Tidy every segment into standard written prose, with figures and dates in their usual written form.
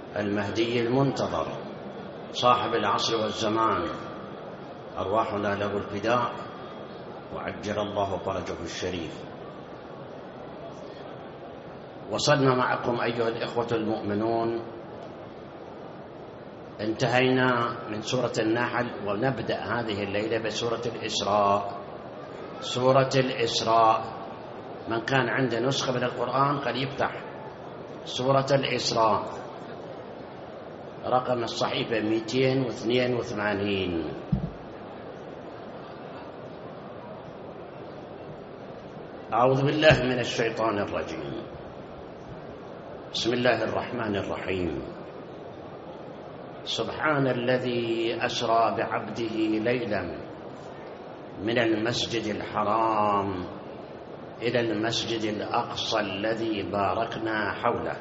المهدي المنتظر صاحب العصر والزمان، أرواحنا له الفداء وعجل الله فرجه الشريف. وصلنا معكم أيها الإخوة المؤمنون، انتهينا من سورة النحل، ونبدأ هذه الليلة بسورة الإسراء. سورة الإسراء، من كان عنده نسخة من القرآن قد يفتح سورة الإسراء، رقم الصحيفة 282. أعوذ بالله من الشيطان الرجيم. بسم الله الرحمن الرحيم. سبحان الذي أسرى بعبده ليلا من المسجد الحرام إلى المسجد الأقصى الذي باركنا حوله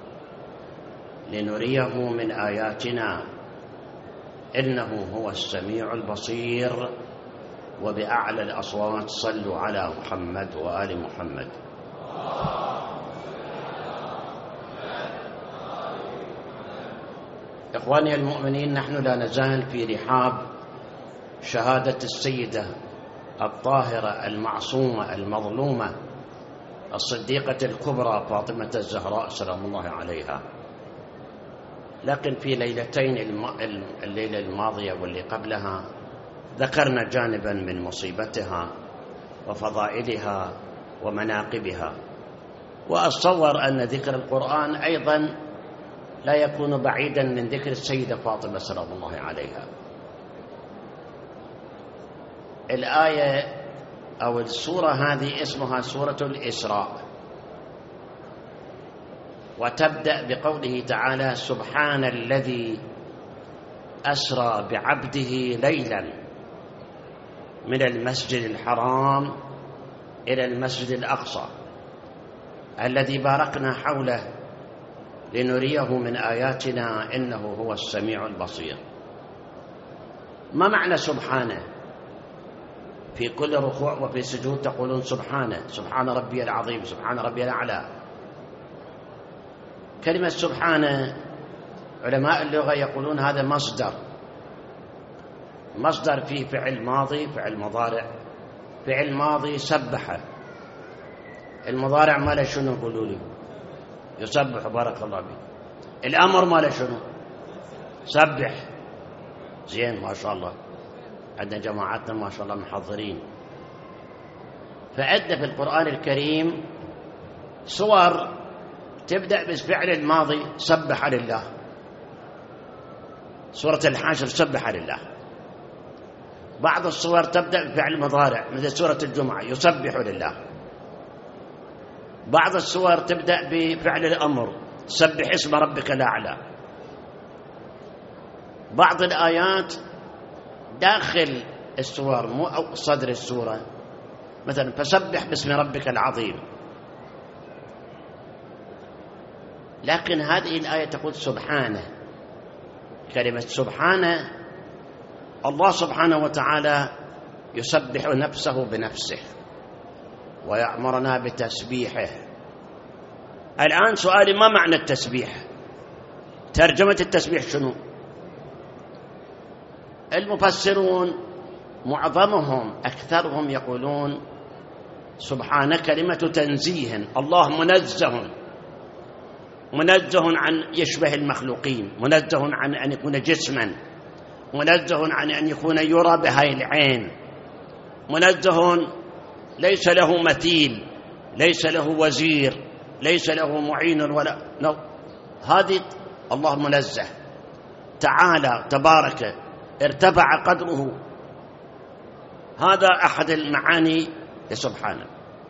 لنريه من آياتنا إنه هو السميع البصير. وبأعلى الأصوات صلوا على محمد وآل محمد. إخواني المؤمنين، نحن لا نزال في رحاب شهادة السيدة الطاهرة المعصومة المظلومة الصديقة الكبرى فاطمة الزهراء سلام الله عليها. لكن في ليلتين، الليلة الماضية واللي قبلها، ذكرنا جانبا من مصيبتها وفضائلها ومناقبها. وأتصور أن ذكر القرآن أيضا لا يكون بعيدا من ذكر السيدة فاطمة سلام الله عليها. الآية أو السورة هذه اسمها سورة الإسراء، وتبدأ بقوله تعالى: سبحان الذي أسرى بعبده ليلا من المسجد الحرام إلى المسجد الأقصى الذي باركنا حوله لنريه من آياتنا إنه هو السميع البصير. ما معنى سبحانه؟ في كل ركوع وفي سجود تقولون سبحانه، سبحان ربي العظيم، سبحان ربي الأعلى. كلمة سبحانه علماء اللغة يقولون هذا مصدر فيه فعل ماضي، فعل مضارع. فعل ماضي سبح، المضارع ماله شنو؟ قولوا لي. يسبح، بارك الله فيك. الأمر ماله شنو؟ سبح. زين، ما شاء الله، عندنا جماعتنا ما شاء الله محضرين. فعندنا في القرآن الكريم صور تبدأ بالفعل الماضي سبح لله. سورة الحشر سبح لله. بعض الصور تبدأ بفعل مضارع مثل سورة الجمعة يسبح لله. بعض الصور تبدأ بفعل الأمر سبح اسم ربك الأعلى. بعض الآيات داخل السور مو صدر السورة، مثلا فسبح باسم ربك العظيم. لكن هذه الآية تقول سبحانه. كلمة سبحانه، الله سبحانه وتعالى يسبح نفسه بنفسه ويأمرنا بتسبيحه. الآن سؤالي: ما معنى التسبيح؟ ترجمة التسبيح شنو؟ المفسرون معظمهم أكثرهم يقولون سبحانه كلمة تنزيه، الله منزه عن يشبه المخلوقين، منزه عن أن يكون جسما، منزه عن أن يكون يرى بهاي العين، منزه ليس له مثيل، ليس له وزير، ليس له معين ولا هذه الله منزه تعالى تبارك ارتفع قدره. هذا أحد المعاني لسبحانه.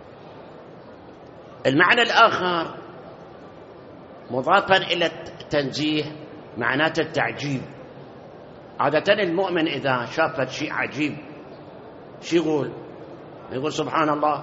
المعنى الآخر مضافا إلى التنزيه معناته التعجيب. عادة المؤمن إذا شاف شيء عجيب شو يقول سبحان الله.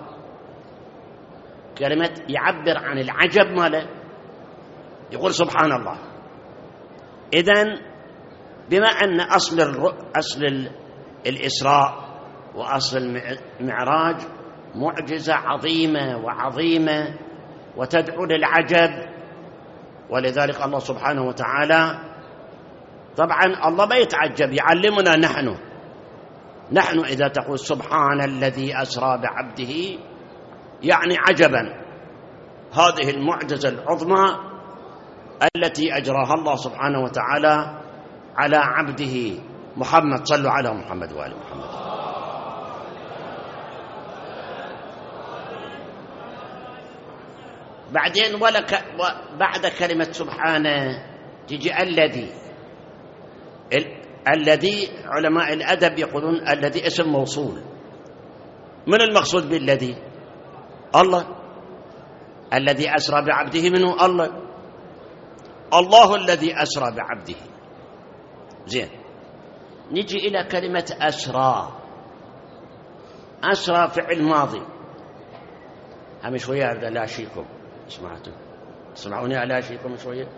كلمة يعبر عن العجب ماله يقول سبحان الله. إذن بما أن أصل الإسراء وأصل المعراج معجزة عظيمة وعظيمة وتدعو للعجب، ولذلك الله سبحانه وتعالى طبعا الله ما يتعجب، يعلمنا نحن إذا تقول سبحان الذي أسرى بعبده يعني عجبا، هذه المعجزة العظمى التي أجراها الله سبحانه وتعالى على عبده محمد. صلوا على محمد وآل محمد. بعدين بعد كلمة سبحانه تجي الذي علماء الأدب يقولون الذي اسم موصول. من المقصود بالذي؟ الله. الذي أسرى بعبده منه الله الذي أسرى بعبده. زين، نجي إلى كلمة أسرى فعل ماضي. هم شوية لا شيكم سمعوني على شيكم شوية.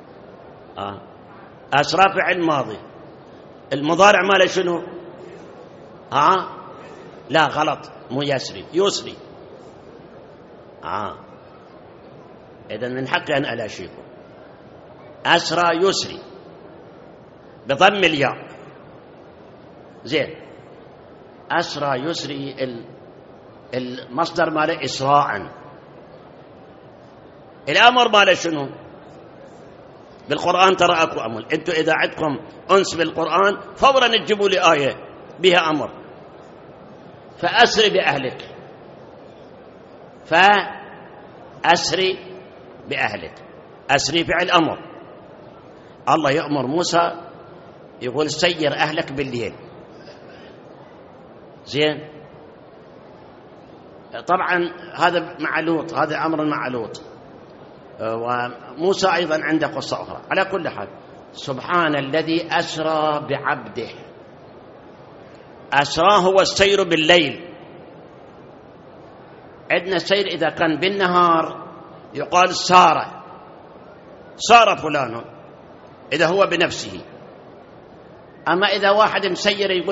أسرى فعل ماضي، المضارع ماله شنو؟ لا غلط، مو يسري. إذن من حقي أن ألاشيكم. أسرى يسري بضم الياء. زين، أسرى يسري المصدر ماله إسراء. الأمر ماله شنو؟ بالقرآن ترى أكو أمر، أنتوا إذا عندكم أنس بالقرآن فورا تجيبوا لي آية بها أمر. فأسري بأهلك، أسري فعل أمر. الله يأمر موسى يقول سير أهلك بالليل. زين، طبعا هذا مع لوط، هذا أمر مع لوط، وموسى أيضا عنده قصة أخرى. على كل حال، سبحان الذي أسرى بعبده. أسرى هو السير بالليل. عندنا السير إذا كان بالنهار يقال سار فلان إذا هو بنفسه، أما إذا واحد مسير يقول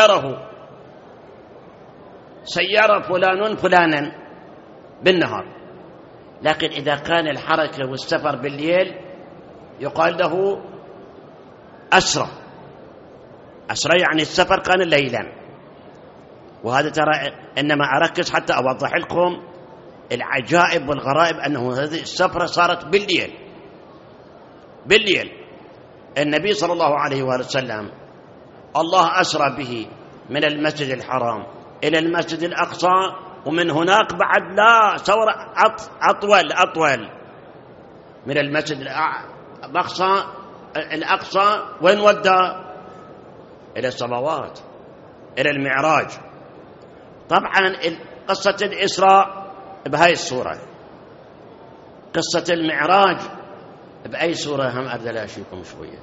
سير فلان فلانا بالنهار. لكن إذا كان الحركة والسفر بالليل يقال له أسرى يعني السفر كان ليلا. وهذا ترى إنما أركز حتى أوضح لكم العجائب والغرائب، أنه هذه السفرة صارت بالليل. النبي صلى الله عليه وآله وسلم الله أسرى به من المسجد الحرام إلى المسجد الأقصى، ومن هناك بعد لا سورة أطول من المسجد الأقصى وين ودى؟ إلى السماوات، إلى المعراج. طبعا قصة الإسراء بهاي الصورة، قصة المعراج بأي صورة هم أرد أشيكم شوية.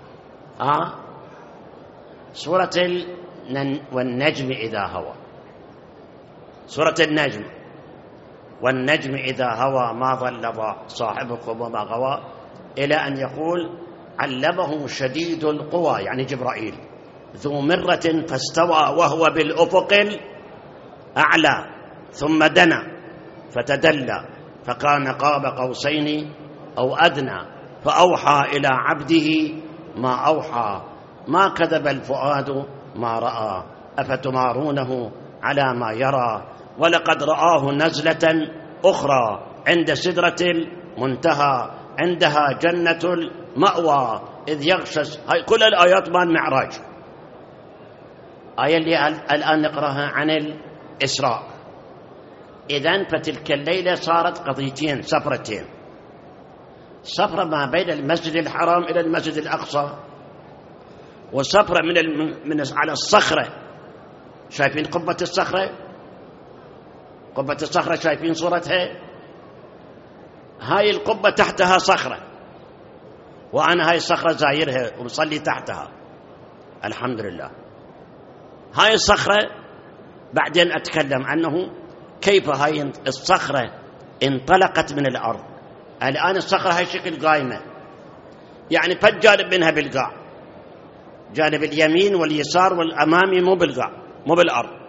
سورة والنجم إذا هوى، سورة النجم، والنجم إذا هوى ما ضل صاحبكم وما غوى، إلى أن يقول علمه شديد القوى يعني جبرائيل ذو مرة فاستوى وهو بالأفق الأعلى ثم دنا فتدلى فكان قاب قوسين أو أدنى فأوحى إلى عبده ما أوحى ما كذب الفؤاد ما رأى أفتمارونه على ما يرى ولقد رآه نزلة أخرى عند سدرة المنتهى عندها جنة المأوى إذ يغشى. هاي كل الآيات مال المعراج. آية اللي الآن نقرأها عن الإسراء. إذن فتلك الليلة صارت قضيتين، سفرتين، سفرة ما بين المسجد الحرام إلى المسجد الأقصى، وسفرة من على الصخرة. شايفين قبة الصخرة؟ قبة الصخرة شايفين صورتها؟ هاي القبة تحتها صخرة، وأنا هاي الصخرة زايرها ومصلي تحتها الحمد لله. هاي الصخرة بعدين أتكلم عنه كيف هاي الصخرة انطلقت من الأرض. الآن الصخرة هاي شكل قائمة، يعني فالجانب منها بالقاع، جانب اليمين واليسار والأمامي مو بالقاع مو بالأرض.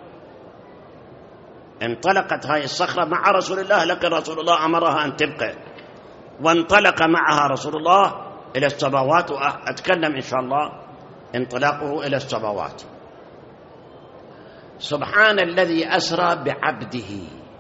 انطلقت هاي الصخرة مع رسول الله، لكن رسول الله أمرها أن تبقى وانطلق معها رسول الله إلى السماوات، وأتكلم إن شاء الله انطلاقه إلى السماوات. سبحان الذي أسرى بعبده،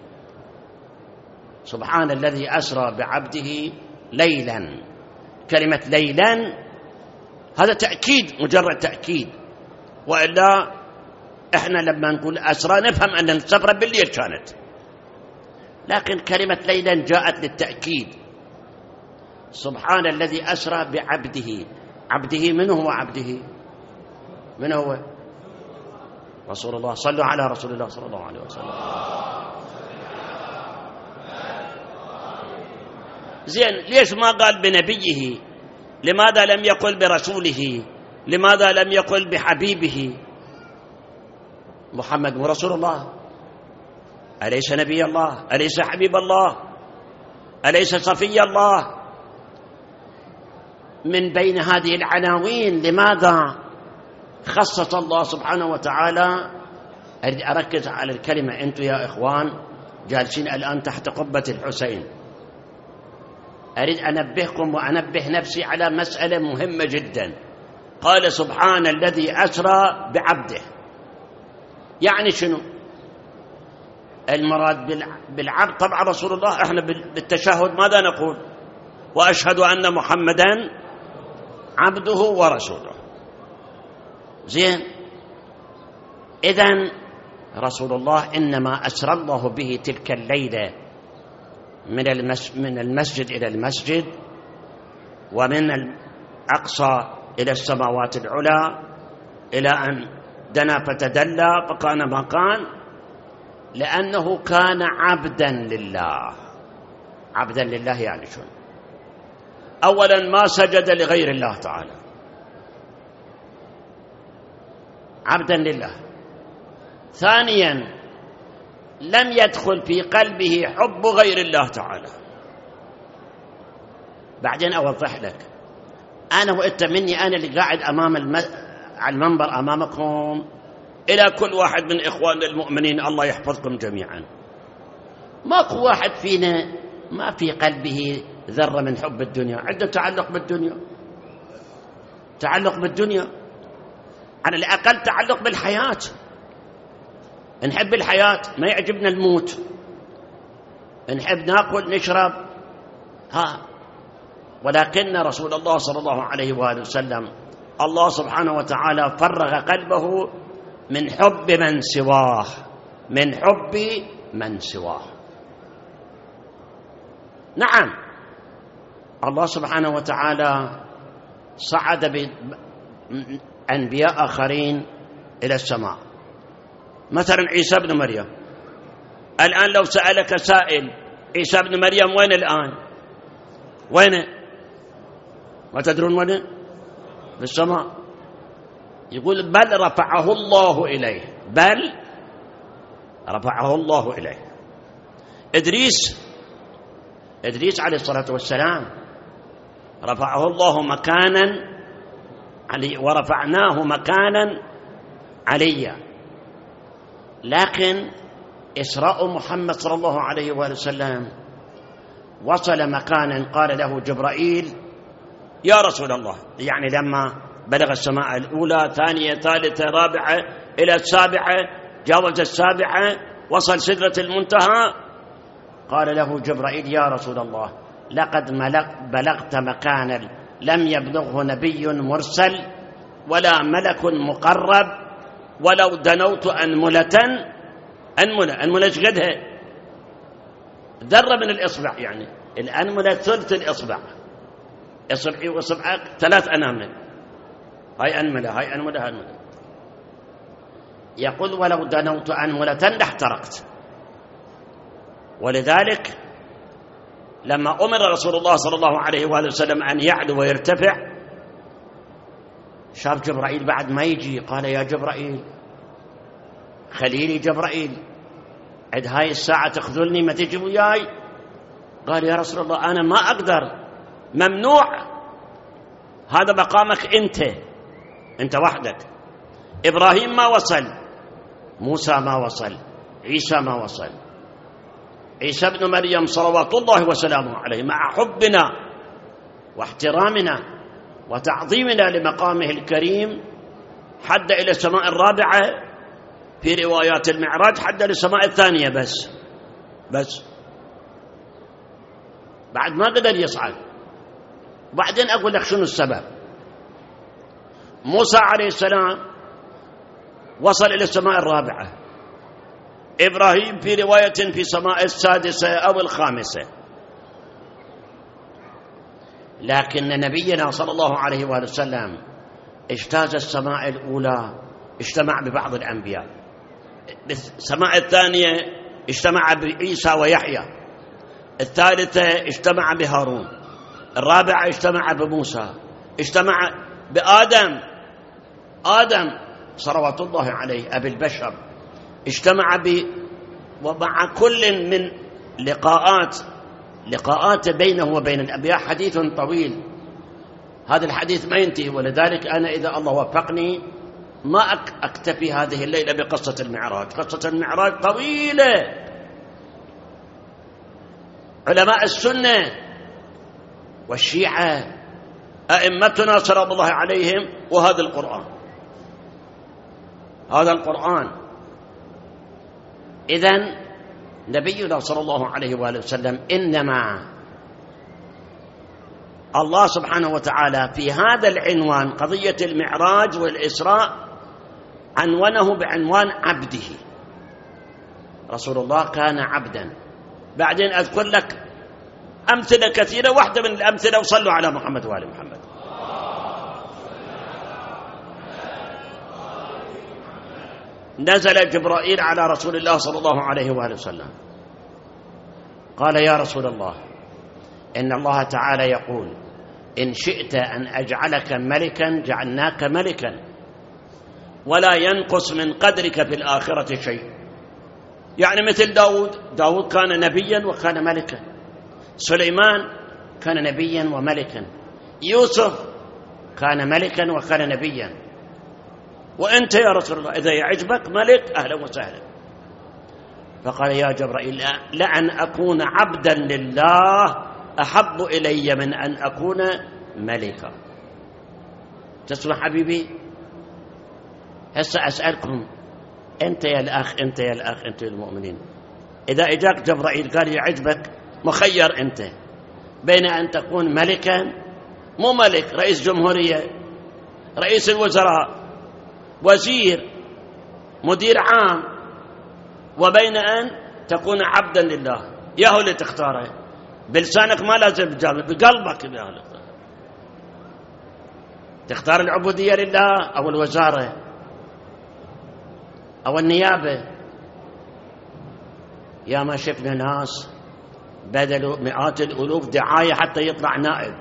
سبحان الذي أسرى بعبده ليلا. كلمة ليلا هذا تأكيد، مجرد تأكيد، وإلا إحنا لما نقول أسرى نفهم أن السفرة بالليل كانت، لكن كلمة ليلا جاءت للتأكيد. سبحان الذي أسرى بعبده. عبده من هو عبده؟ من هو؟ رسول الله. صلوا على رسول الله صلى الله عليه وسلم. زين، ليش ما قال بنبيه؟ لماذا لم يقل برسوله؟ لماذا لم يقل بحبيبه؟ محمد ورسول الله، أليس نبي الله؟ أليس حبيب الله؟ أليس صفي الله؟ من بين هذه العناوين لماذا خصص الله سبحانه وتعالى؟ أريد أركز على الكلمة. أنتم يا إخوان جالسين الآن تحت قبة الحسين، أريد أنبهكم وأنبه نفسي على مسألة مهمة جدا. قال سبحان الذي أسرى بعبده، يعني شنو المراد بالعبد؟ طبعا رسول الله. احنا بالتشهد ماذا نقول؟ وأشهد أن محمدا عبده ورسوله. زين، إذن رسول الله إنما أسرى الله به تلك الليلة من المسجد إلى المسجد، ومن الأقصى إلى السماوات العلى، إلى أن دنا فتدلى فكان مكان، لأنه كان عبدا لله. عبدا لله يعني شنو؟ أولا ما سجد لغير الله تعالى، عبدا لله. ثانيا لم يدخل في قلبه حب غير الله تعالى. بعدين أوضح لك، أنا وإنت مني، أنا اللي قاعد على المنبر أمامكم، إلى كل واحد من إخواننا المؤمنين الله يحفظكم جميعا، ماكو واحد فينا ما في قلبه ذرة من حب الدنيا، عنده تعلق بالدنيا، تعلق بالدنيا، على الأقل تعلق بالحياة. نحب الحياة، ما يعجبنا الموت، نحب ناكل نشرب، ولكن رسول الله صلى الله عليه وآله وسلم الله سبحانه وتعالى فرغ قلبه من حب من سواه، من حب من سواه. نعم، الله سبحانه وتعالى صعد بأنبياء آخرين إلى السماء، مثلا عيسى بن مريم. الآن لو سألك سائل عيسى بن مريم وين الآن؟ وين؟ ما تدرون وين؟ في السماء. يقول بل رفعه الله إليه، بل رفعه الله إليه. إدريس عليه الصلاة والسلام رفعه الله مكانا علي، ورفعناه مكانا عليا. لكن إسراء محمد صلى الله عليه وآله وسلم وصل مكانا قال له جبرائيل يا رسول الله، يعني لما بلغ السماء الأولى ثانية ثالثة رابعة إلى السابعة، جاوز السابعة، وصل سدرة المنتهى، قال له جبرائيل يا رسول الله لقد بلغت مكانا لم يبلغه نبي مرسل ولا ملك مقرب، ولو دنوت أنملة ايش قدها؟ ذرة من الإصبع، يعني الأنملة ثلث الإصبع، إصبعي وإصبعك 3 أنامل، هاي أنملة هاي أنملة هاي أنملة. يقول ولو دنوت أنملة لاحترقت. ولذلك لما أمر رسول الله صلى الله عليه وآله وسلم أن يعلو ويرتفع، شاف جبرائيل بعد ما يجي، قال يا جبرائيل خليلي جبرائيل، عد هاي الساعة تخذلني ما تجي وياي. قال يا رسول الله أنا ما أقدر، ممنوع، هذا مقامك أنت وحدك. إبراهيم ما وصل، موسى ما وصل، عيسى ما وصل. عيسى ابن مريم صلوات الله وسلامه عليه مع حبنا واحترامنا وتعظيمنا لمقامه الكريم حد إلى السماء الرابعة، في روايات المعراج حد للسماء الثانية بس بعد ما قدر يصعد. وبعدين أقول لك شنو السبب. موسى عليه السلام وصل إلى السماء الرابعة، إبراهيم في رواية في السماء السادسة أو الخامسة، لكن نبينا صلى الله عليه وآله وسلم اجتاز السماء الأولى، اجتمع ببعض الأنبياء، السماء الثانية اجتمع بعيسى ويحيى، الثالثة اجتمع بهارون، الرابعة اجتمع بموسى، اجتمع بآدم صلوات الله عليه أبي البشر، اجتمع ومع كل من لقاءات بينه وبين الأنبياء حديث طويل. هذا الحديث ما ينتهي، ولذلك أنا إذا الله وفقني ما أكتفي هذه الليلة بقصة المعراج. قصة المعراج طويلة، علماء السنة والشيعة أئمتنا سلام الله عليهم، وهذا القرآن. إذن نبينا صلى الله عليه وآله وسلم إنما الله سبحانه وتعالى في هذا العنوان قضية المعراج والإسراء عنونه بعنوان عبده. رسول الله كان عبدا. بعدين أذكر لك أمثلة كثيرة، واحدة من الأمثلة وصلوا على محمد وآل محمد. نزل جبرائيل على رسول الله صلى الله عليه وآله وسلم قال: يا رسول الله، إن الله تعالى يقول: إن شئت أن أجعلك ملكا جعلناك ملكا، ولا ينقص من قدرك في الآخرة شيء. يعني مثل داود كان نبيا وكان ملكا، سليمان كان نبيا وملكا، يوسف كان ملكا وكان نبيا، وأنت يا رسول الله إذا يعجبك ملك أهلا وسهلا. فقال: يا جبرائيل، لأن أكون عبدا لله أحب إلي من أن أكون ملكا. تسمع حبيبي؟ هسه أسألكم أنت يا الأخ أنت يا المؤمنين، إذا إجاك جبرائيل قال يعجبك، مخير أنت بين أن تكون ملكا، مو ملك، رئيس جمهورية، رئيس الوزراء، وزير، مدير عام، وبين أن تكون عبدا لله. ياهو اللي تختاره بلسانك، ما لازم بقلبك، تختار العبودية لله أو الوزارة أو النيابة. يا ما شفنا ناس بذلوا مئات الألوف دعاية حتى يطلع نائب،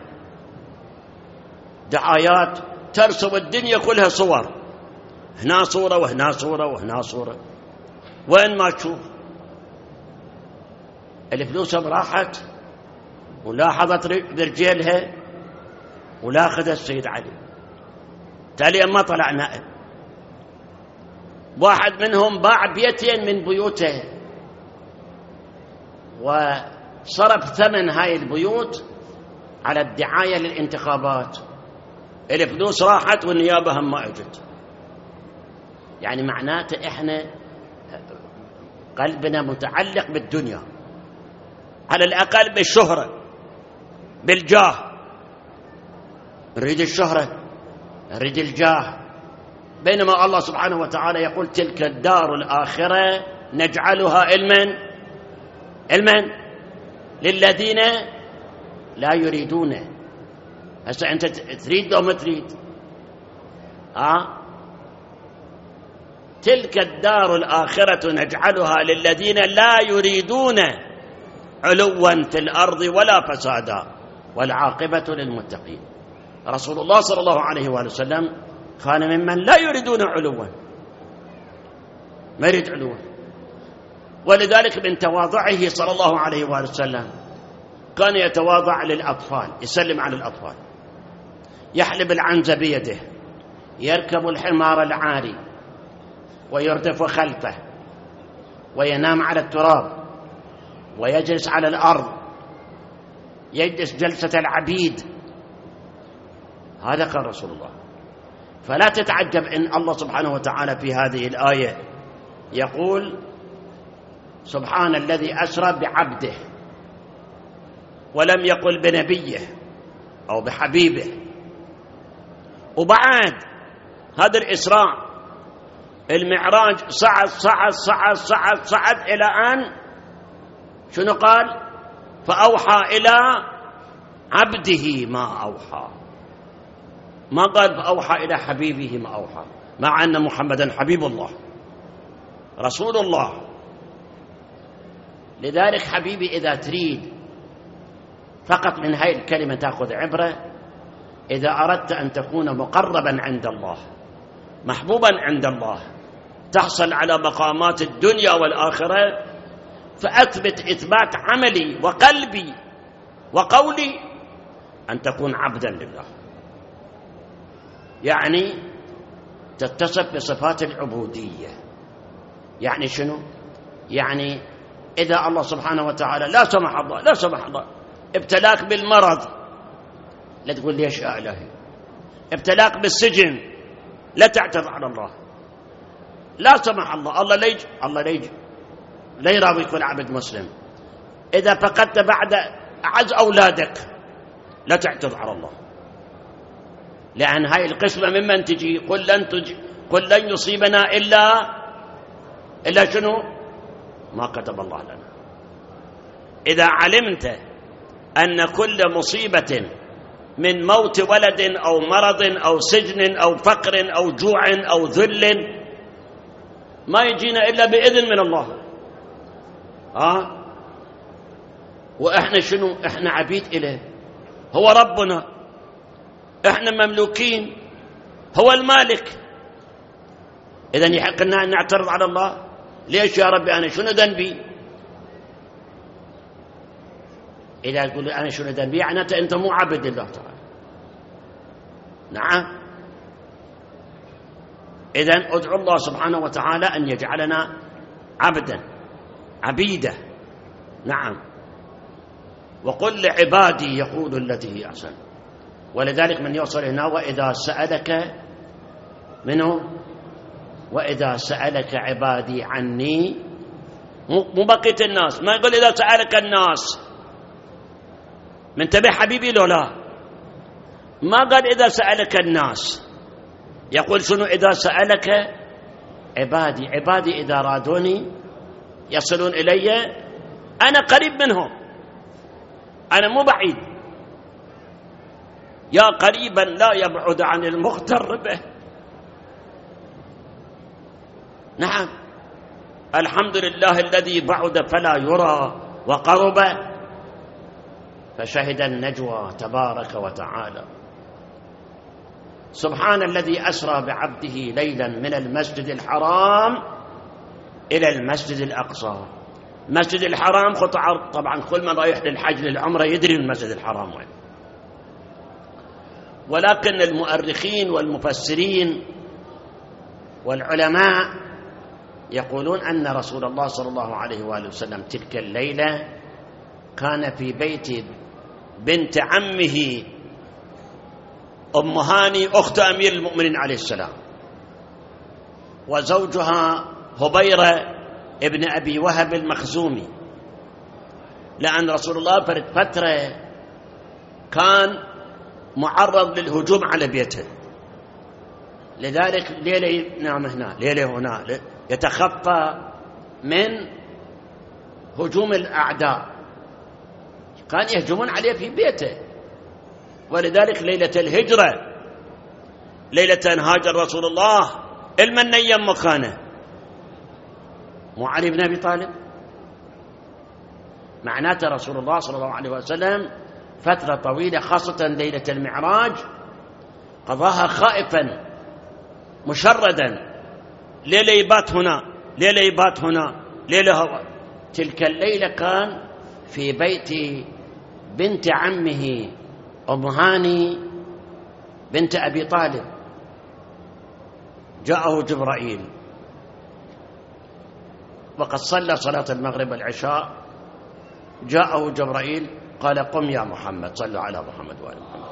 دعايات ترسم الدنيا كلها صور، هنا صورة وهنا صورة وهنا صورة، وين ما تشوف الفلوس راحت ولاحظت برجيلها ولا أخذ السيد علي. تالي ما طلع نائب. واحد منهم باع بيتين من بيوته وصرف ثمن هاي البيوت على الدعاية للانتخابات، الفلوس راحت والنيابة هم ما اجت. يعني معناته احنا قلبنا متعلق بالدنيا، على الأقل بالشهرة، بالجاه، نريد الشهرة، نريد الجاه. بينما الله سبحانه وتعالى يقول: تلك الدار الآخرة نجعلها علما للذين لا يريدون. هسه أنت تريد أو ما تريد؟ تلك الدار الآخرة نجعلها للذين لا يريدون علوا في الأرض ولا فسادا والعاقبة للمتقين. رسول الله صلى الله عليه وآله وسلم كان ممن لا يريدون علوا، ما يريد علوا. ولذلك من تواضعه صلى الله عليه وآله وسلم كان يتواضع للأطفال، يسلم على الأطفال، يحلب العنز بيده، يركب الحمار العاري ويردف خلفه وينام على التراب ويجلس على الأرض، يجلس جلسة العبيد. هذا قال رسول الله. فلا تتعجب إن الله سبحانه وتعالى في هذه الآية يقول سبحان الذي أسرى بعبده، ولم يقل بنبيه أو بحبيبه. وبعد هذا الإسراء المعراج صعد صعد صعد صعد صعد إلى أن شنو قال؟ فأوحى إلى عبده ما أوحى. ما قال فأوحى إلى حبيبه ما أوحى، مع أن محمدا حبيب الله رسول الله. لذلك حبيبي إذا تريد فقط من هاي الكلمة تأخذ عبرة، إذا أردت أن تكون مقربا عند الله محبوبا عند الله تحصل على مقامات الدنيا والآخرة، فأثبت إثبات عملي وقلبي وقولي أن تكون عبدا لله، يعني تتصف بصفات العبودية. يعني شنو؟ يعني إذا الله سبحانه وتعالى لا سمح الله ابتلاك بالمرض، لا تقول ليش يا إلهي. ابتلاك بالسجن، لا تعترض على الله. لا سمح الله ليج لا يراضي يكون عبد مسلم. إذا فقدت بعد أعز أولادك لا تعترض على الله، لأن هاي القسمة ممن تجي. قل لن يصيبنا إلا شنو؟ ما كتب الله لنا. إذا علمت أن كل مصيبة من موت ولد أو مرض أو سجن أو فقر أو جوع أو ذل ما يجينا إلا بإذن من الله. وإحنا شنو؟ إحنا عبيد إليه، هو ربنا، إحنا مملوكين، هو المالك. إذن يحق لنا أن نعترض على الله. ليش يا ربي أنا شنو ذنبي؟ إذا تقول أنا شنو ذنبي يعني أنت مو عبد لله تعالى. نعم. إذن أدعو الله سبحانه وتعالى أن يجعلنا عبيدة. نعم. وقل لعبادي يقول التي هي أحسن. ولذلك من يوصل هنا وإذا سألك عبادي عني، مو بقية الناس. ما يقول إذا سألك الناس. منتبه حبيبي لو لا؟ ما قال إذا سألك الناس، يقول شنو؟ إذا سألك عبادي إذا رادوني يصلون إلي أنا قريب منهم، أنا مو بعيد. يا قريبا لا يبعد عن المغتر به. نعم. الحمد لله الذي بعد فلا يرى وقرب فشهد النجوى تبارك وتعالى. سبحان الذي أسرى بعبده ليلا من المسجد الحرام إلى المسجد الأقصى. مسجد الحرام خط عرض، طبعا كل من رايح للحج للعمرة يدري المسجد الحرام وين. ولكن المؤرخين والمفسرين والعلماء يقولون أن رسول الله صلى الله عليه وآله وسلم تلك الليلة كان في بيت بنت عمه أم هاني أخت أمير المؤمنين عليه السلام، وزوجها هبيرة ابن أبي وهب المخزومي، لأن رسول الله فترة كان معرض للهجوم على بيته، لذلك ليلة ينام هنا ليلة هنا يتخفى من هجوم الأعداء، كان يهجمون عليه في بيته. ولذلك ليلة الهجرة، ليلة هاجر رسول الله المن نيم مكانه مو علي بن أبي طالب. معناته رسول الله صلى الله عليه وسلم فترة طويلة خاصة ليلة المعراج قضاها خائفا مشردا، ليلة يبات هنا ليلة يبات هنا ليلة هو. تلك الليلة كان في بيت بنت عمه أم هاني بنت أبي طالب. جاءه جبرائيل وقد صلى صلاة المغرب والعشاء جاءه جبرائيل قال قم يا محمد، صلوا على محمد وآل محمد.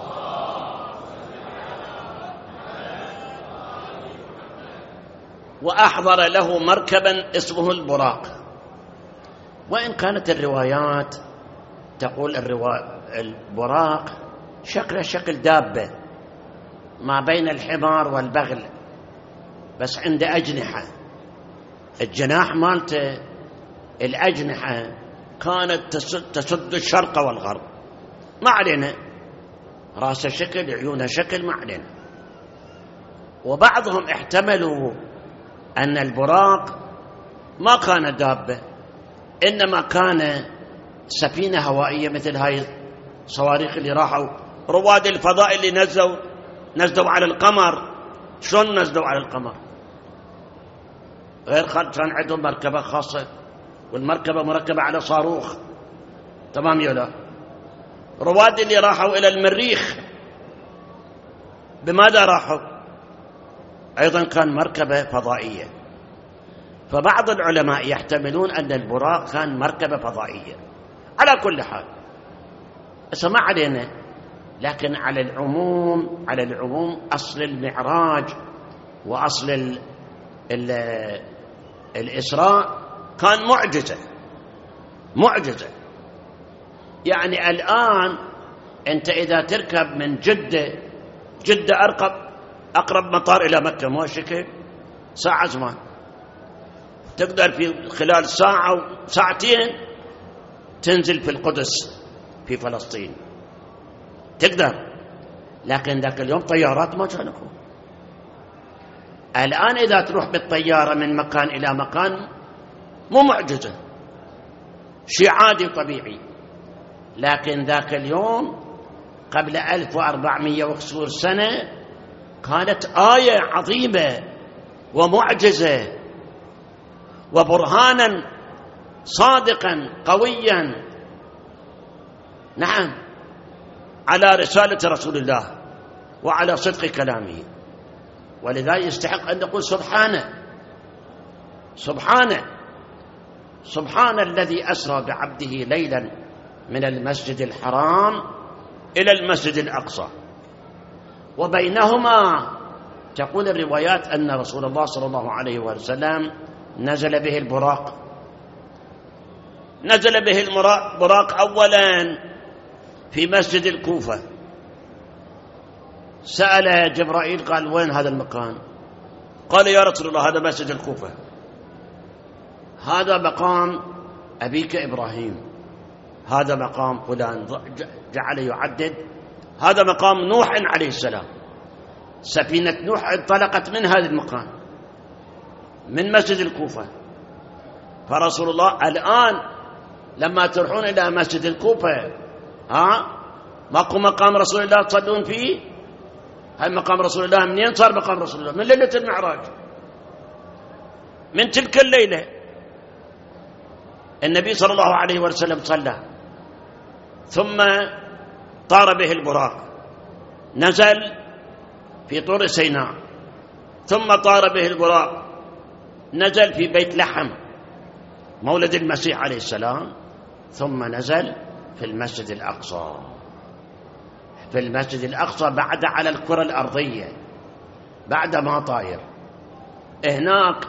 وأحضر له مركبا اسمه البراق. وإن كانت الروايات تقول البراق شكله شكل دابة ما بين الحمار والبغل، بس عنده أجنحة، الجناح مالته الأجنحة كانت تسد الشرق والغرب. ما علينا، راسه شكل، عيونه شكل، ما علينا. وبعضهم احتملوا أن البراق ما كان دابة، إنما كان سفينة هوائية مثل هاي الصواريخ اللي راحوا رواد الفضاء اللي نزلوا على القمر. شلون نزلوا على القمر؟ غير كان عندهم مركبة خاصة، والمركبة مركبة على صاروخ، تمام يا لا؟ رواد اللي راحوا إلى المريخ بماذا راحوا؟ أيضا كان مركبة فضائية. فبعض العلماء يحتملون أن البراق كان مركبة فضائية. على كل حال ما علينا، لكن على العموم أصل المعراج وأصل الإسراء كان معجزة. يعني الآن أنت إذا تركب من جدة أقرب مطار إلى مكة، مو شكل ساعة زمان، تقدر في خلال ساعة أو ساعتين تنزل في القدس في فلسطين، تقدر. لكن ذاك اليوم طيارات ما كانوا. الآن إذا تروح بالطيارة من مكان إلى مكان مو معجزة، شيء عادي وطبيعي. لكن ذاك اليوم قبل 1400 وكسور سنة كانت آية عظيمة ومعجزة وبرهانا صادقا قويا، نعم، على رسالة رسول الله وعلى صدق كلامه. ولذا يستحق أن نقول سبحان الذي أسرى بعبده ليلا من المسجد الحرام إلى المسجد الأقصى، وبينهما تقول الروايات أن رسول الله صلى الله عليه وسلم نزل به البراق أولا في مسجد الكوفة. سأل جبرائيل قال وين هذا المكان؟ قال يا رسول الله هذا مسجد الكوفة، هذا مقام أبيك إبراهيم، هذا مقام فلان، جعل يعدد، هذا مقام نوح عليه السلام، سفينة نوح انطلقت من هذا المكان من مسجد الكوفة. فرسول الله الآن لما تروحون إلى مسجد الكوفة ماكو مقام رسول الله تصلون فيه؟ هاي مقام رسول الله منين صار مقام رسول الله؟ من ليلة المعراج، من تلك الليلة النبي صلى الله عليه وسلم صلى، ثم طار به البراق، نزل في طور سيناء، ثم طار به البراق نزل في بيت لحم مولد المسيح عليه السلام، ثم نزل في المسجد الأقصى. في المسجد الأقصى بعد على الكرة الأرضية بعد ما طاير، هناك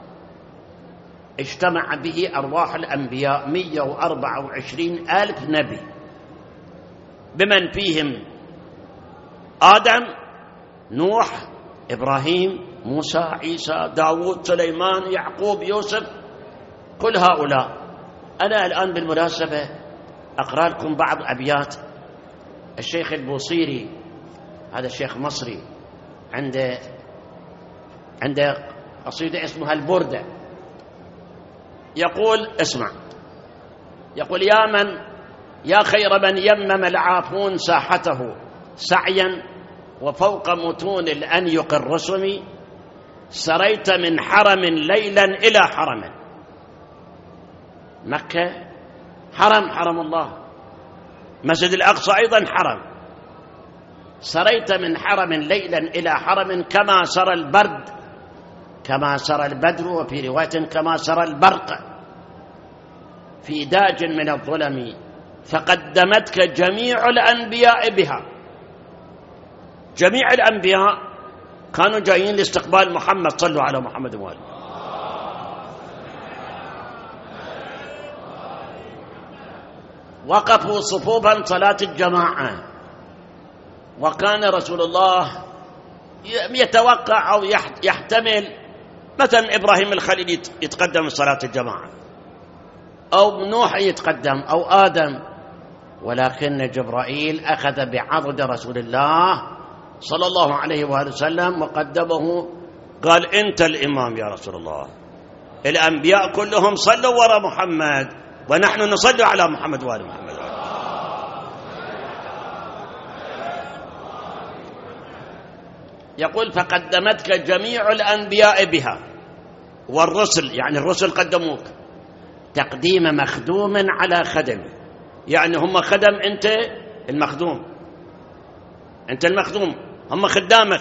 اجتمع به أرواح الأنبياء 124,000 نبي، بمن فيهم آدم، نوح، إبراهيم، موسى، عيسى، داود، سليمان، يعقوب، يوسف، كل هؤلاء. أنا الآن بالمناسبة أقرأ لكم بعض أبيات الشيخ البوصيري، هذا الشيخ مصري، عنده قصيدة اسمها البردة. يقول اسمع، يقول يا خير من يمم العافون ساحته سعيا وفوق متون الأنيق الرسم، سريت من حرم ليلا إلى حرم. مكة حرم الله، مسجد الأقصى أيضا حرم. سريت من حرم ليلا إلى حرم كما سرى البدر، وفي رواية كما سرى البرق. في داج من الظلم فقدمتك جميع الأنبياء بها. جميع الأنبياء كانوا جايين لاستقبال محمد، صلوا على محمد وآله. وقفوا صفوفا صلاة الجماعة، وكان رسول الله يتوقع أو يحتمل مثلا إبراهيم الخليل يتقدم صلاة الجماعة، أو نوح يتقدم، أو آدم، ولكن جبرائيل أخذ بعضد رسول الله صلى الله عليه وآله وسلم وقدمه، قال أنت الإمام يا رسول الله، الأنبياء كلهم صلوا وراء محمد ونحن نصلي على محمد وآل محمد. يقول فقدمتك جميع الأنبياء بها والرسل، يعني الرسل قدموك تقديم مخدوم على خدم، يعني هم خدم، أنت المخدوم، أنت المخدوم، هم خدامك.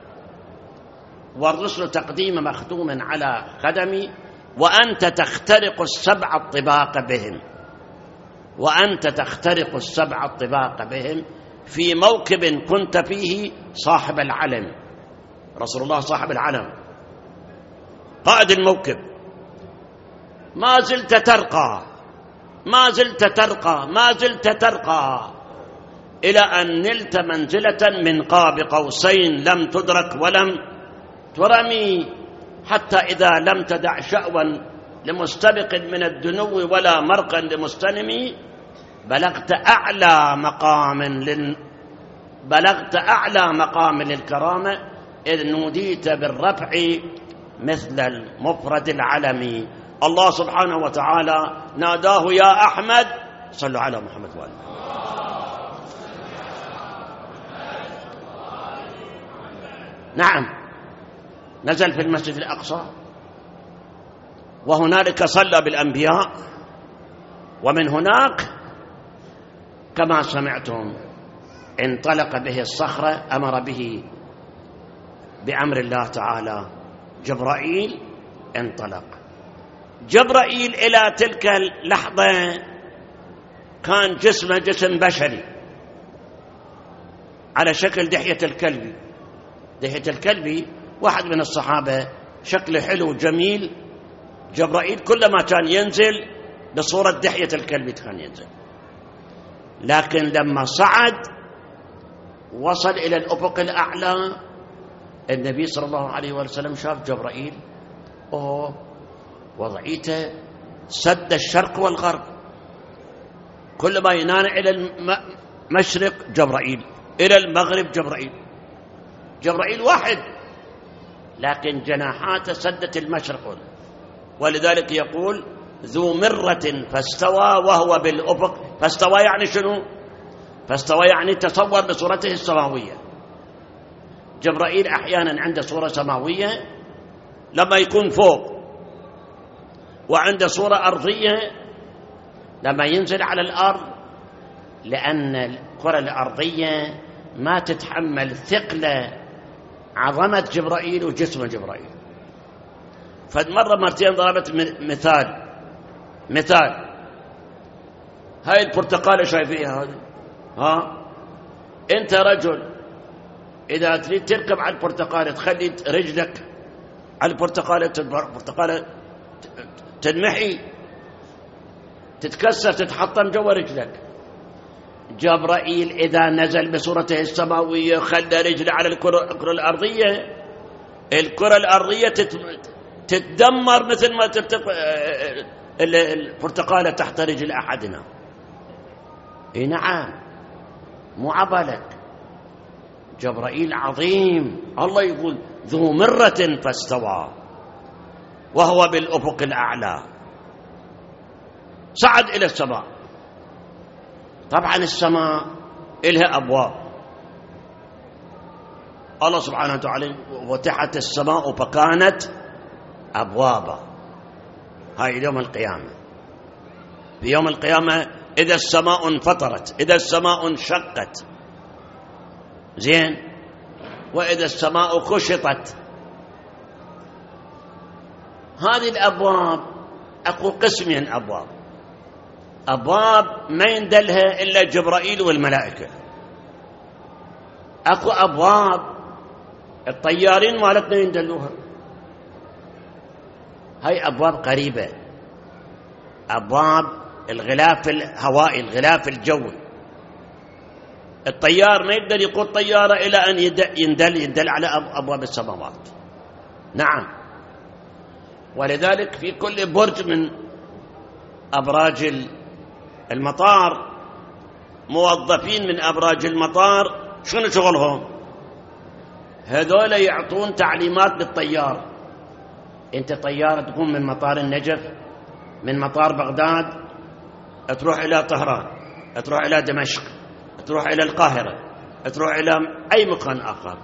والرسل تقديم مخدوم على خدمي، وأنت تخترق السبع الطباق بهم، وأنت تخترق السبع الطباق بهم في موكب كنت فيه صاحب العلم. رسول الله صاحب العلم، قائد الموكب، ما زلت ترقى، ما زلت ترقى، ما زلت ترقى، إلى أن نلت منزلة من قاب قوسين لم تدرك ولم ترمي، حتى إذا لم تدع شأوا لمستبق من الدنو ولا مرقا لمستنم، بلغت أعلى مقام للكرامة، إذ نوديت بالرفع مثل المفرد العلمي. الله سبحانه وتعالى ناداه يا أحمد، صلوا على محمد وآله. نعم، نزل في المسجد الأقصى، وهنالك صلى بالأنبياء، ومن هناك كما سمعتم انطلق به الصخرة، أمر به بأمر الله تعالى. جبرائيل انطلق. جبرائيل إلى تلك اللحظة كان جسمه جسم بشري على شكل دحية الكلب. دحية الكلب واحد من الصحابة شكله حلو جميل، جبرائيل كلما كان ينزل بصورة دحية الكلب كان ينزل، لكن لما صعد وصل إلى الأفق الأعلى، النبي صلى الله عليه وسلم شاف جبرائيل، وضعيته سد الشرق والغرب، كل ما ينام إلى المشرق جبرائيل، إلى المغرب جبرائيل. جبرائيل واحد، لكن جناحاته سدت المشرق، ولذلك يقول ذو مرة فاستوى وهو بالأفق. فاستوى يعني شنو؟ فاستوى يعني تصور بصورته السماوية. جبرائيل أحيانا عنده صورة سماوية لما يكون فوق، وعنده صورة أرضية لما ينزل على الأرض، لأن الكرة الأرضية ما تتحمل ثقل عظمة جبرائيل وجسم جبرائيل. فمرة مرتين ضربت مثال هاي البرتقالة شايفيها هذه، أنت رجل إذا تريد تركب على البرتقالة تخلي رجلك على البرتقالة تنمحي، تتكسر، تتحطم جوا رجلك. جبرائيل إذا نزل بصورته السماوية خلى رجله على الكرة الأرضية، الكرة الأرضية تتدمر مثل ما البرتقالة تحت رجل أحدنا. نعم، مو عبالك، جبرائيل عظيم. الله يقول ذو مرة فاستوى وهو بالأفق الأعلى، صعد إلى السماء. طبعا السماء إلها أبواب، الله سبحانه وتعالى وتحت السماء فكانت أبوابا. هاي يوم القيامة، في يوم القيامة إذا السماء انفطرت، إذا السماء انشقت، زين، وإذا السماء كشطت. هذه الأبواب أقول قسمين أبواب، أبواب ما يندلها إلا جبرائيل والملائكة. أكو أبواب الطيارين مالتنا يندلوها، هاي أبواب قريبة، أبواب الغلاف الهوائي الغلاف الجوي. الطيار ما يقدر يقود طيارة إلى أن يندل على أبواب السماوات. نعم، ولذلك في كل برج من أبراج المطار موظفين من أبراج المطار، شنو شغلهم؟ هذول يعطون تعليمات للطيار. أنت طيارة تقوم من مطار النجف، من مطار بغداد، تروح إلى طهران، تروح إلى دمشق، تروح إلى القاهرة، تروح إلى أي مكان آخر.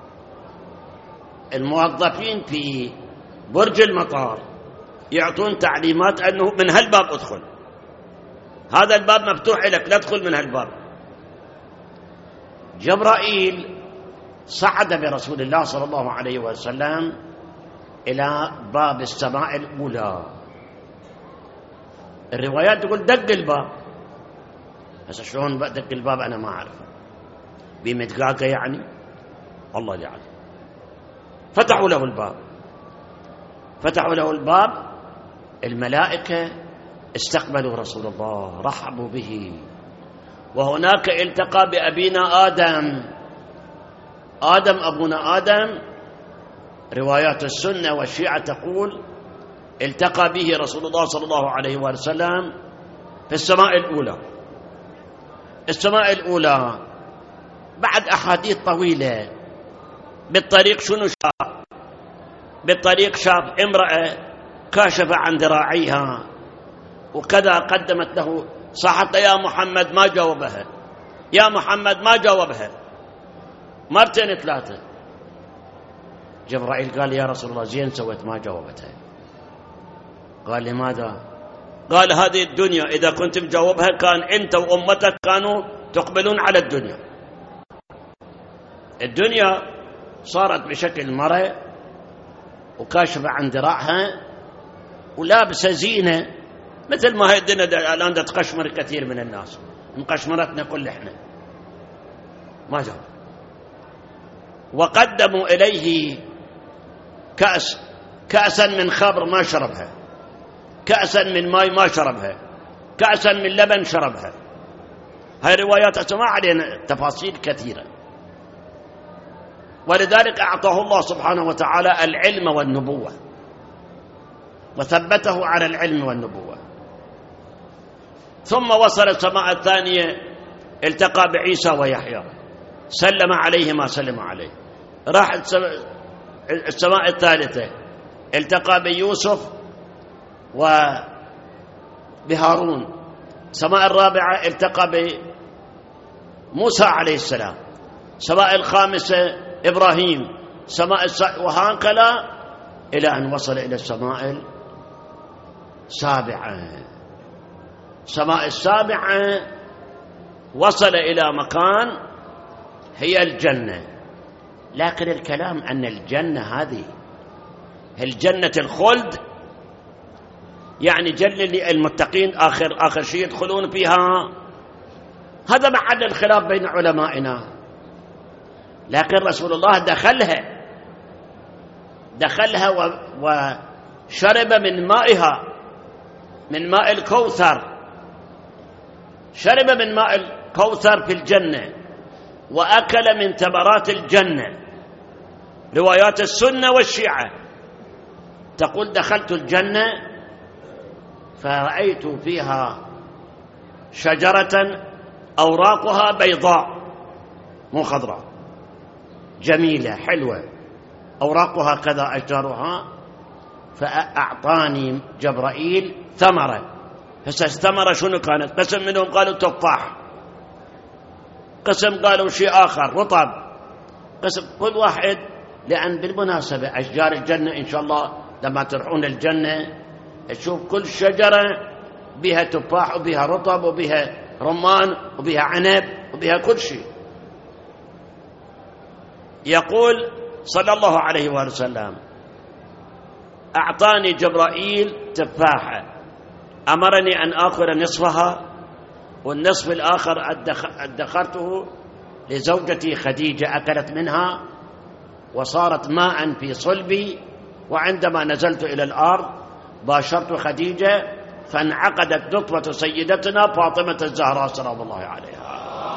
الموظفين في برج المطار يعطون تعليمات أنه من هالباب أدخل، هذا الباب مفتوح لك، لا تدخل من هالباب. جبرائيل صعد برسول الله صلى الله عليه وسلم إلى باب السماء الأولى. الروايات تقول دق الباب، هسه شلون دق الباب أنا ما أعرف، بمدقاقة يعني، الله اللي يعلم. فتحوا له الباب، فتحوا له الباب، الملائكة استقبلوا رسول الله، رحبوا به. وهناك التقى بأبينا آدم أبونا آدم. روايات السنة والشيعة تقول التقى به رسول الله صلى الله عليه وسلم في السماء الأولى. السماء الأولى بعد أحاديث طويلة بالطريق شنو شاف؟ بالطريق شاف امرأة كاشف عن ذراعيها وكذا، قدمت له صاحت يا محمد، ما جاوبها، يا محمد ما جاوبها، مرتين ثلاثة. جبرائيل قال يا رسول الله زين سويت ما جاوبتها. قال لماذا؟ قال هذه الدنيا إذا كنت مجاوبها كان أنت وأمتك كانوا تقبلون على الدنيا. الدنيا صارت بشكل مرة وكاشفة عن ذراعها ولابسة زينة، مثل ما هي الدنيا الآن تقشمر كثير من الناس، مقشمرتنا كل إحنا ما جاوب. وقدموا إليه كأسا من خمر ما شربها، كأسا من ماء ما شربها، كأسا من لبن شربها. هاي روايات أسمع علينا تفاصيل كثيرة. ولذلك أعطاه الله سبحانه وتعالى العلم والنبوة وثبته على العلم والنبوة. ثم وصل السماء الثانية، التقى بعيسى ويحيى، سلم عليه ما سلم عليه. راح السماء الثالثة، التقى بيوسف وبهارون. السماء الرابعة التقى بموسى عليه السلام. السماء الخامسة إبراهيم. وهكذا إلى أن وصل إلى السماء السابعة. السماء السابعة وصل إلى مكان هي الجنة. لكن الكلام أن الجنة هذه الجنة الخلد، يعني جنة المتقين آخر شيء يدخلون فيها، هذا محل الخلاف بين علمائنا. لكن رسول الله دخلها وشرب من مائها، من ماء الكوثر، شرب من ماء الكوثر في الجنة، وأكل من ثمرات الجنة. روايات السنة والشيعة تقول دخلت الجنة فرأيت فيها شجرة أوراقها بيضاء مو خضراء، جميلة حلوة، أوراقها كذا أشجارها. فأعطاني جبرائيل ثمرة. فالثمرة شنو كانت؟ قسم منهم قالوا تفاح، قسم قالوا شيء آخر رطب، قسم كل واحد. لأن بالمناسبة أشجار الجنة إن شاء الله لما تروحون الجنة تشوف كل شجرة بها تفاح وبها رطب وبها رمان وبها عنب وبها كل شيء. يقول صلى الله عليه وسلم أعطاني جبرائيل تفاحة أمرني أن آخذ نصفها والنصف الآخر ادخرته لزوجتي خديجة، أكلت منها وصارت ماء في صلبي، وعندما نزلت إلى الأرض باشرت خديجة فانعقدت نطفة سيدتنا فاطمة الزهراء سلام الله عليها.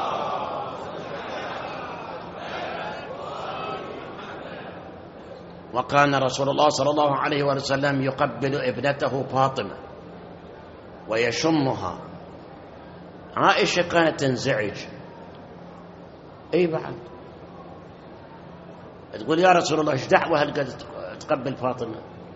وكان رسول الله صلى الله عليه وسلم يقبل ابنته فاطمة ويشمها. عائشة كانت تنزعج، اي بعد تقول يا رسول الله ايش دعوة هل قد تقبل فاطمة؟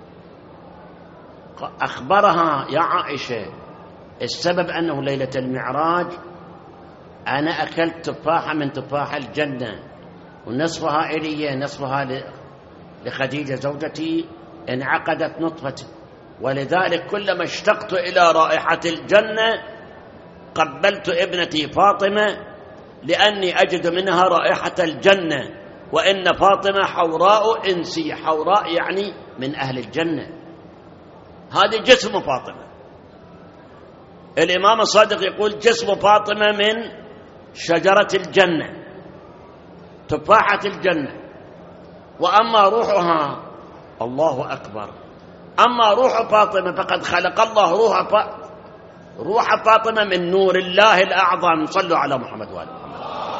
أخبرها يا عائشة السبب أنه ليلة المعراج أنا أكلت تفاحة من تفاح الجنة ونصفها إلي نصفها لخديجة زوجتي، انعقدت نطفتي، ولذلك كلما اشتقت إلى رائحة الجنة قبلت ابنتي فاطمة لأني أجد منها رائحة الجنة، وإن فاطمة حوراء إنسية، حوراء يعني من أهل الجنة، هذا جسم فاطمة. الإمام الصادق يقول جسم فاطمة من شجرة الجنة تفاحة الجنة، وأما روحها الله أكبر، أما روح فاطمة فقد خلق الله روح فاطمة من نور الله الأعظم. صلوا على محمد وآل محمد.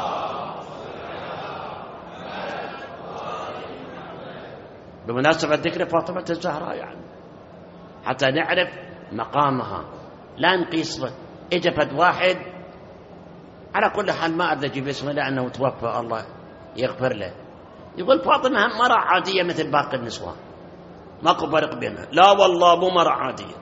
بمناسبة ذكر فاطمة الزهراء يعني حتى نعرف مقامها، لا نقيس إجفت واحد على كل حال ما أريد أجيب اسمه لأنه توفى الله يغفر له، يقول فاطمة مرأة عادية مثل باقي النسوان ماكو فرق بينها. لا والله مو مرأة عادية،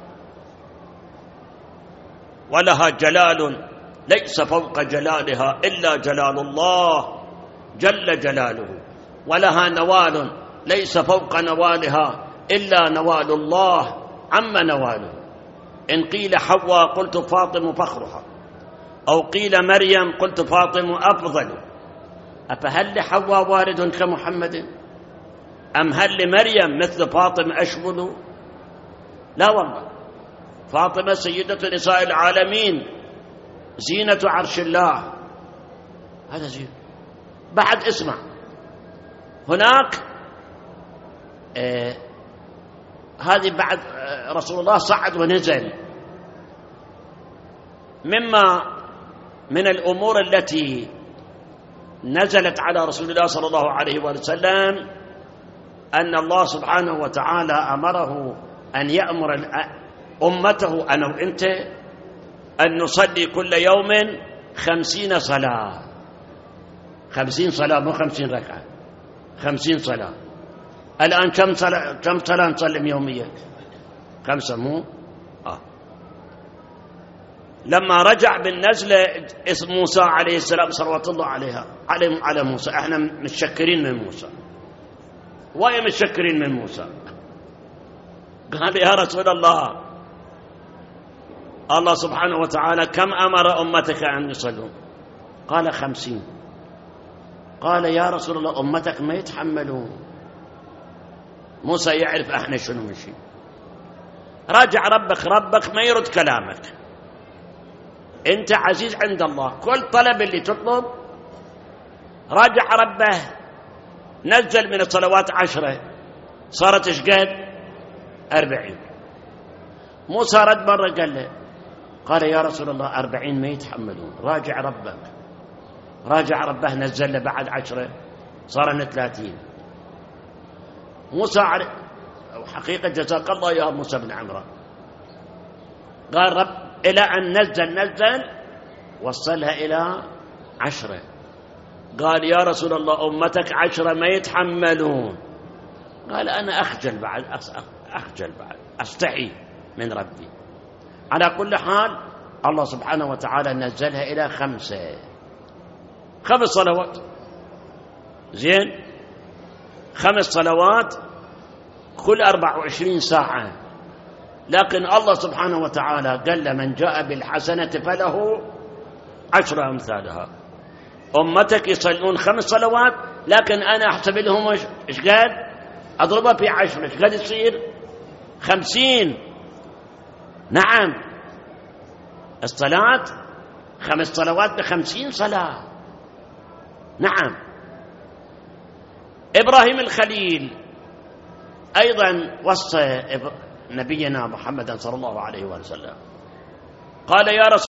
ولها جلال ليس فوق جلالها إلا جلال الله جل جلاله، ولها نوال ليس فوق نوالها إلا نوال الله عم نواله. إن قيل حواء قلت فاطم فخرها، أو قيل مريم قلت فاطم أفضل. أفهل لحواء وارد كمحمد، أم هل لمريم مثل فاطم أشمل؟ لا والله، فاطمة سيدة نساء العالمين زينة عرش الله، هذا زين. بعد اسمع، هناك هذه بعد رسول الله صعد ونزل، مما من الأمور التي نزلت على رسول الله صلى الله عليه وسلم أن الله سبحانه وتعالى أمره أن يأمر أمته أنا وإنت أن نصلي كل يوم 50 صلاة. 50 صلاة مو 50 ركعة، 50 صلاة. الآن كم صلاة نصلي يوميا؟ 5 مو؟ لما رجع بالنزلة اسم موسى عليه السلام صلوات الله على موسى، احنا متشكرين من موسى، ويا متشكرين من موسى. قال يا رسول الله، الله سبحانه وتعالى كم أمر أمتك أن يصلون؟ قال 50. قال يا رسول الله أمتك ما يتحملون. موسى يعرف احنا شنو مشي. راجع ربك ما يرد كلامك، انت عزيز عند الله، كل طلب اللي تطلب. راجع ربه، نزل من الصلوات 10 صارت ايش قد 40. موسى رد مرة قال يا رسول الله 40 ما يتحملون. راجع ربه نزل له بعد 10 صار 30. موسى حقيقة جزاك الله يا موسى بن عمران، قال رب إلى أن نزل وصلها إلى 10. قال يا رسول الله أمتك 10 ما يتحملون. قال أنا أخجل بعد أستحي من ربي. على كل حال الله سبحانه وتعالى نزلها إلى 5 صلوات. زين، 5 صلوات كل 24 ساعة. لكن الله سبحانه وتعالى قال من جاء بالحسنة فله 10 أمثالها. أمتك يصلون 5 صلوات، لكن أنا أحسب لهم إيش قد أضربها في 10 إيش قد يصير 50. نعم الصلاة 5 صلوات ب50 صلاة. نعم. إبراهيم الخليل أيضا وصى نبينا محمد صلى الله عليه وسلم، قال: يا رسول